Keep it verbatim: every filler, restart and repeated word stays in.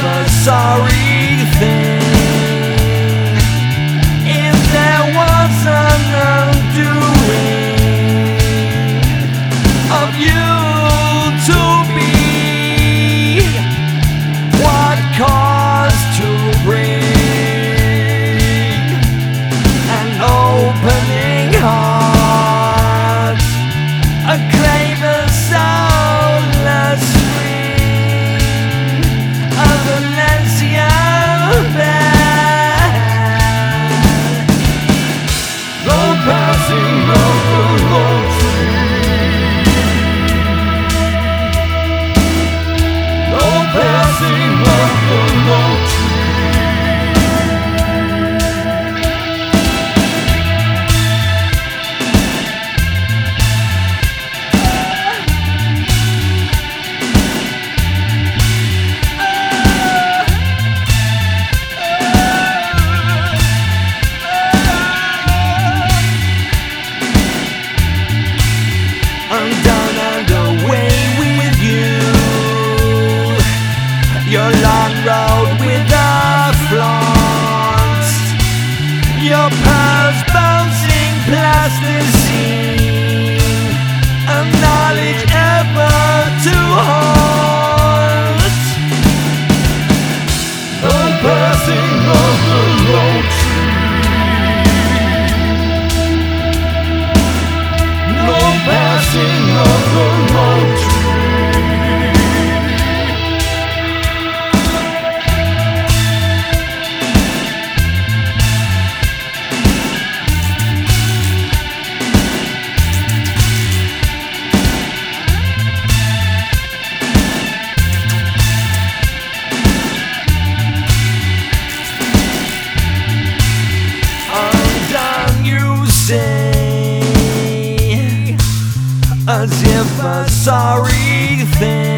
a sorry thing. If there was an undoing of you to be, what cause to bring an opening heart, a craven soulless spring, a Valencia bell, the passing of the lone tree, the passing of the lone tree. I'm done and away with you, your long road with the flaunts, your pearls bouncing plasticine, and knowledge ever to haunt. The passing of the lone tree, no passing of the lone tree. Undone, you say, as if a sorry thing.